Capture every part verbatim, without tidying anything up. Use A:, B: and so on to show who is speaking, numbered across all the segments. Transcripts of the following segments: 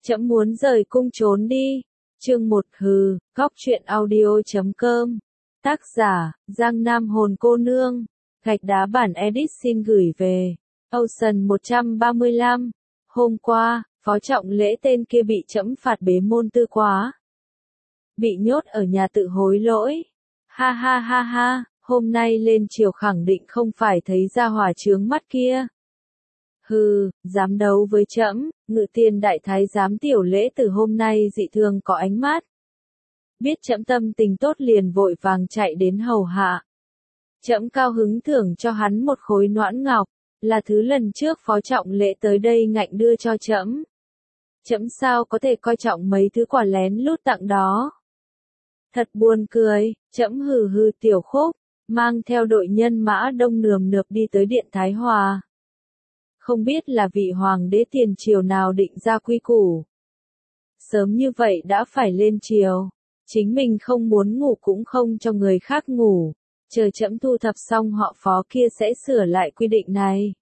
A: Trẫm muốn rời cung trốn đi. Chương một hừ, góc truyện audio chấm com. Tác giả, Giang Nam Hồn Cô Nương. Gạch đá bản edit xin gửi về. Ocean một trăm ba mươi lăm. Hôm qua, phó trọng lễ tên kia bị trẫm phạt bế môn tư quá. Bị nhốt ở nhà tự hối lỗi. Ha ha ha ha, hôm nay lên triều khẳng định không phải thấy ra hỏa chướng mắt kia. Hừ, dám đấu với trẫm, Ngự Tiền đại thái giám Tiểu Lễ từ hôm nay dị thường có ánh mắt. Biết trẫm tâm tình tốt liền vội vàng chạy đến hầu hạ. Trẫm cao hứng thưởng cho hắn một khối noãn ngọc, là thứ lần trước phó trọng lễ tới đây ngạnh đưa cho trẫm. Trẫm sao có thể coi trọng mấy thứ quà lén lút tặng đó. Thật buồn cười, trẫm hừ hừ tiểu khúc, mang theo đội nhân mã đông nườm nượp đi tới điện Thái Hòa. Không biết là vị hoàng đế tiền triều nào định ra quy củ. Sớm như vậy đã phải lên triều, chính mình không muốn ngủ cũng không cho người khác ngủ, chờ trẫm thu thập xong họ phó kia sẽ sửa lại quy định này.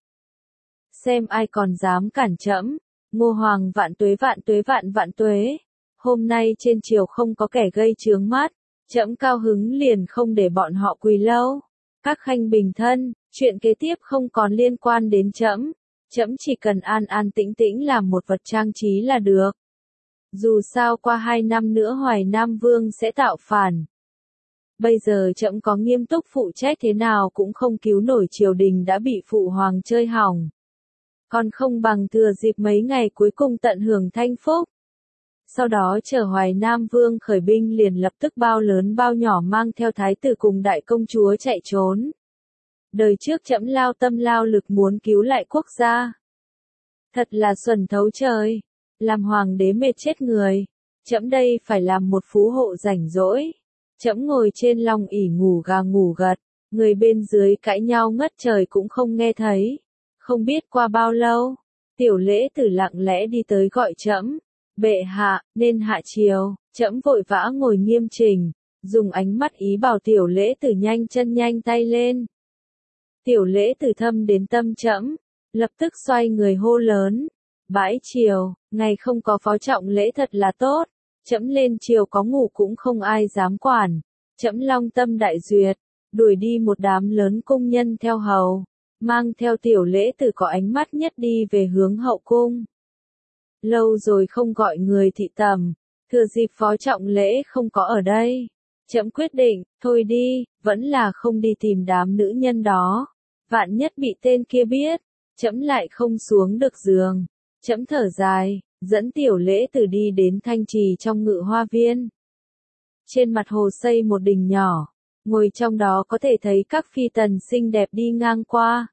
A: Xem ai còn dám cản trẫm. Ngô Hoàng vạn tuế vạn tuế vạn vạn tuế. Hôm nay trên triều không có kẻ gây chướng mắt, trẫm cao hứng liền không để bọn họ quỳ lâu. Các khanh bình thân, chuyện kế tiếp không còn liên quan đến trẫm. Trẫm chỉ cần an an tĩnh tĩnh làm một vật trang trí là được. Dù sao qua hai năm nữa Hoài Nam Vương sẽ tạo phản. Bây giờ trẫm có nghiêm túc phụ trách thế nào cũng không cứu nổi triều đình đã bị phụ hoàng chơi hỏng. Còn không bằng thừa dịp mấy ngày cuối cùng tận hưởng thanh phúc. Sau đó chờ Hoài Nam Vương khởi binh liền lập tức bao lớn bao nhỏ mang theo thái tử cùng đại công chúa chạy trốn. Đời trước trẫm lao tâm lao lực muốn cứu lại quốc gia. Thật là xuẩn thấu trời, làm hoàng đế mệt chết người. Trẫm đây phải làm một phú hộ rảnh rỗi. Trẫm ngồi trên long ỷ ngủ gà ngủ gật, người bên dưới cãi nhau ngất trời cũng không nghe thấy. Không biết qua bao lâu, Tiểu Lễ Tử lặng lẽ đi tới gọi trẫm. Bệ hạ, nên hạ triều. Trẫm vội vã ngồi nghiêm chỉnh, dùng ánh mắt ý bảo Tiểu Lễ Tử nhanh chân nhanh tay lên. Tiểu Lễ Tử thâm đến tâm trẫm, lập tức xoay người hô lớn. Bãi triều, ngày không có phó trọng lễ thật là tốt. Trẫm lên triều có ngủ cũng không ai dám quản. Trẫm long tâm đại duyệt, đuổi đi một đám lớn cung nhân theo hầu, mang theo Tiểu Lễ Tử có ánh mắt nhất đi về hướng hậu cung. Lâu rồi không gọi người thị tầm, thừa dịp phó trọng lễ không có ở đây. Trẫm quyết định, thôi đi, vẫn là không đi tìm đám nữ nhân đó. Vạn nhất bị tên kia biết, trẫm lại không xuống được giường. Trẫm thở dài, dẫn Tiểu Lễ Tử đi đến thanh trì trong Ngự Hoa Viên. Trên mặt hồ xây một đình nhỏ, ngồi trong đó có thể thấy các phi tần xinh đẹp đi ngang qua.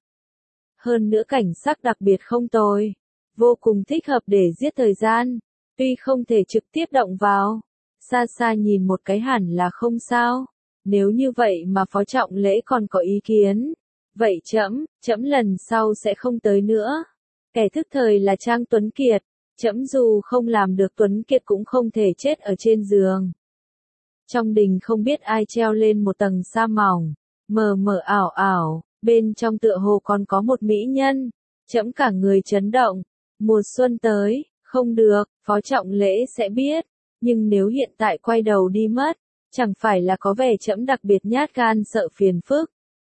A: Hơn nữa cảnh sắc đặc biệt không tồi, vô cùng thích hợp để giết thời gian, tuy không thể trực tiếp động vào, xa xa nhìn một cái hẳn là không sao. Nếu như vậy mà phó trọng lễ còn có ý kiến, vậy trẫm, trẫm lần sau sẽ không tới nữa. Kẻ thức thời là Trang Tuấn Kiệt, trẫm dù không làm được Tuấn Kiệt cũng không thể chết ở trên giường. Trong đình không biết ai treo lên một tầng sa mỏng, mờ mờ ảo ảo, bên trong tựa hồ còn có một mỹ nhân. Trẫm cả người chấn động. Mùa xuân tới, không được, phó trọng lễ sẽ biết. Nhưng nếu hiện tại quay đầu đi mất, chẳng phải là có vẻ trẫm đặc biệt nhát gan sợ phiền phức.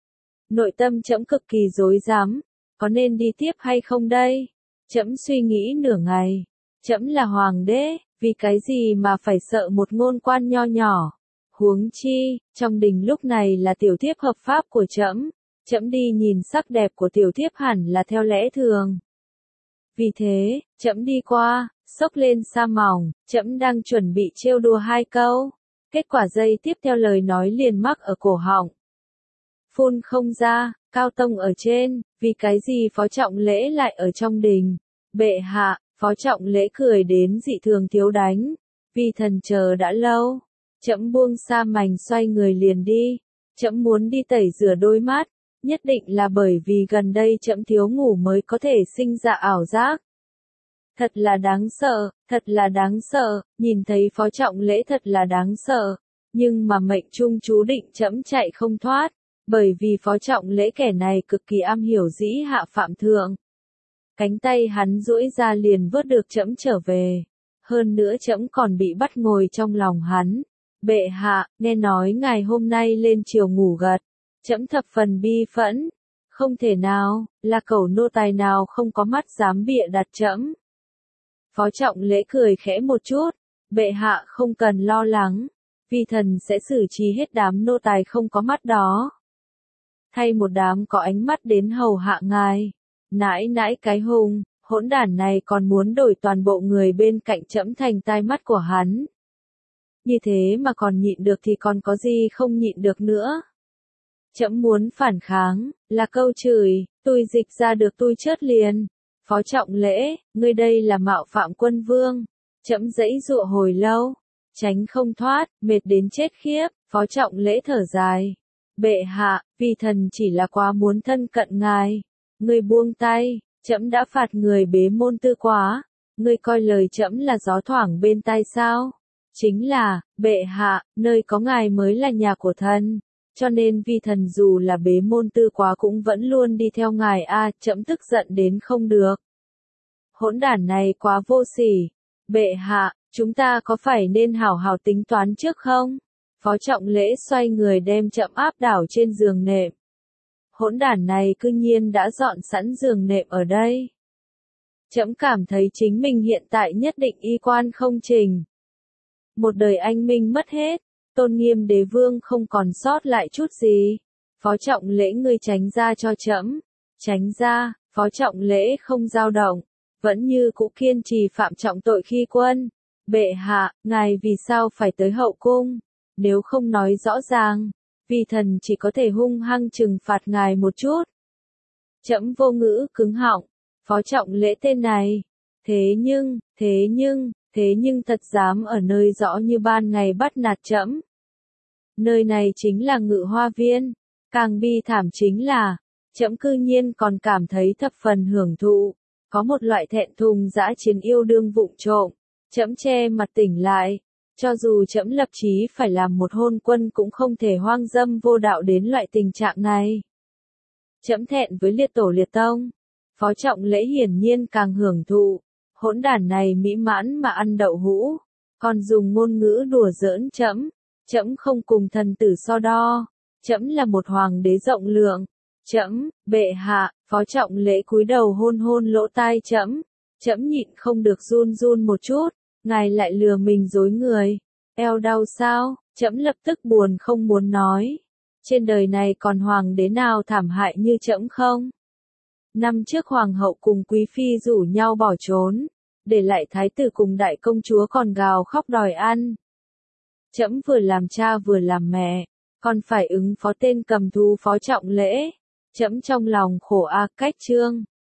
A: Nội tâm trẫm cực kỳ rối rắm, có nên đi tiếp hay không đây? Trẫm suy nghĩ nửa ngày. Trẫm là hoàng đế, vì cái gì mà phải sợ một ngôn quan nho nhỏ? Huống chi, trong đình lúc này là tiểu thiếp hợp pháp của trẫm. Trẫm đi nhìn sắc đẹp của tiểu thiếp hẳn là theo lẽ thường. Vì thế, trẫm đi qua, xốc lên sa mỏng, trẫm đang chuẩn bị trêu đùa hai câu. Kết quả giây tiếp theo lời nói liền mắc ở cổ họng. Phun không ra, Cao Tông ở trên, vì cái gì phó trọng lễ lại ở trong đình? Bệ hạ, phó trọng lễ cười đến dị thường thiếu đánh. Vì thần chờ đã lâu. Trẫm buông sa mảnh xoay người liền đi. Trẫm muốn đi tẩy rửa đôi mắt. Nhất định là bởi vì gần đây trẫm thiếu ngủ mới có thể sinh ra ảo giác. Thật là đáng sợ, thật là đáng sợ, nhìn thấy phó trọng lễ thật là đáng sợ. Nhưng mà mệnh trung chú định trẫm chạy không thoát, bởi vì phó trọng lễ kẻ này cực kỳ am hiểu dĩ hạ phạm thượng. Cánh tay hắn duỗi ra liền vớt được trẫm trở về. hơn nữa trẫm còn bị bắt ngồi trong lòng hắn. Bệ hạ, nghe nói ngài hôm nay lên triều ngủ gật, trẫm thập phần bi phẫn, không thể nào, là cẩu nô tài nào không có mắt dám bịa đặt trẫm. Phó Trọng Lễ cười khẽ một chút, bệ hạ không cần lo lắng, vi thần sẽ xử trí hết đám nô tài không có mắt đó. Thay một đám có ánh mắt đến hầu hạ ngài. Nãi nãi cái hùng, hỗn đản này còn muốn đổi toàn bộ người bên cạnh trẫm thành tai mắt của hắn. Như thế mà còn nhịn được thì còn có gì không nhịn được nữa. Trẫm muốn phản kháng, là câu chửi, tui dịch ra được tui chớt liền. Phó Trọng Lễ, ngươi đây là mạo phạm quân vương. Trẫm giãy giụa hồi lâu, tránh không thoát, mệt đến chết khiếp. Phó Trọng Lễ thở dài. Bệ hạ, vì thần chỉ là quá muốn thân cận ngài. Ngươi buông tay, trẫm đã phạt người bế môn tư quá. Ngươi coi lời trẫm là gió thoảng bên tai sao? Chính là, bệ hạ, nơi có ngài mới là nhà của thần. Cho nên vi thần dù là bế môn tư quá cũng vẫn luôn đi theo ngài a, trẫm tức giận đến không được. Hỗn đản này quá vô sỉ. Bệ hạ, chúng ta có phải nên hảo hảo tính toán trước không? Phó Trọng Lễ xoay người đem trẫm áp đảo trên giường nệm. Hỗn đản này cư nhiên đã dọn sẵn giường nệm ở đây. Trẫm cảm thấy chính mình hiện tại nhất định y quan không trình. Một đời anh minh mất hết, tôn nghiêm đế vương không còn sót lại chút gì. Phó Trọng Lễ ngươi tránh ra cho trẫm. Tránh ra, Phó Trọng Lễ không dao động, vẫn như cũ kiên trì phạm trọng tội khi quân. Bệ hạ, ngài vì sao phải tới hậu cung? Nếu không nói rõ ràng, vì thần chỉ có thể hung hăng trừng phạt ngài một chút. Trẫm vô ngữ cứng họng, Phó Trọng Lễ tên này. Thế nhưng, thế nhưng, thế nhưng thật dám ở nơi rõ như ban ngày bắt nạt trẫm. Nơi này chính là Ngự Hoa Viên, càng bi thảm chính là, trẫm cư nhiên còn cảm thấy thập phần hưởng thụ, có một loại thẹn thùng dã chiến yêu đương vụng trộm. Trẫm che mặt tỉnh lại, cho dù trẫm lập chí phải làm một hôn quân cũng không thể hoang dâm vô đạo đến loại tình trạng này. Trẫm thẹn với liệt tổ liệt tông. Phó Trọng Lễ hiển nhiên càng hưởng thụ, hỗn đản này mỹ mãn mà ăn đậu hũ, còn dùng ngôn ngữ đùa giỡn trẫm. Trẫm không cùng thần tử so đo, trẫm là một hoàng đế rộng lượng. Trẫm, bệ hạ. Phó Trọng Lễ cúi đầu hôn hôn lỗ tai trẫm. Trẫm nhịn không được run run một chút, ngài lại lừa mình dối người. Eo đau sao? Trẫm lập tức buồn không muốn nói. Trên đời này còn hoàng đế nào thảm hại như trẫm không? Năm trước hoàng hậu cùng quý phi rủ nhau bỏ trốn, để lại thái tử cùng đại công chúa còn gào khóc đòi ăn. Trẫm vừa làm cha vừa làm mẹ, còn phải ứng phó tên cầm thú Phó Trọng Lễ. Trẫm trong lòng khổ a cách trương.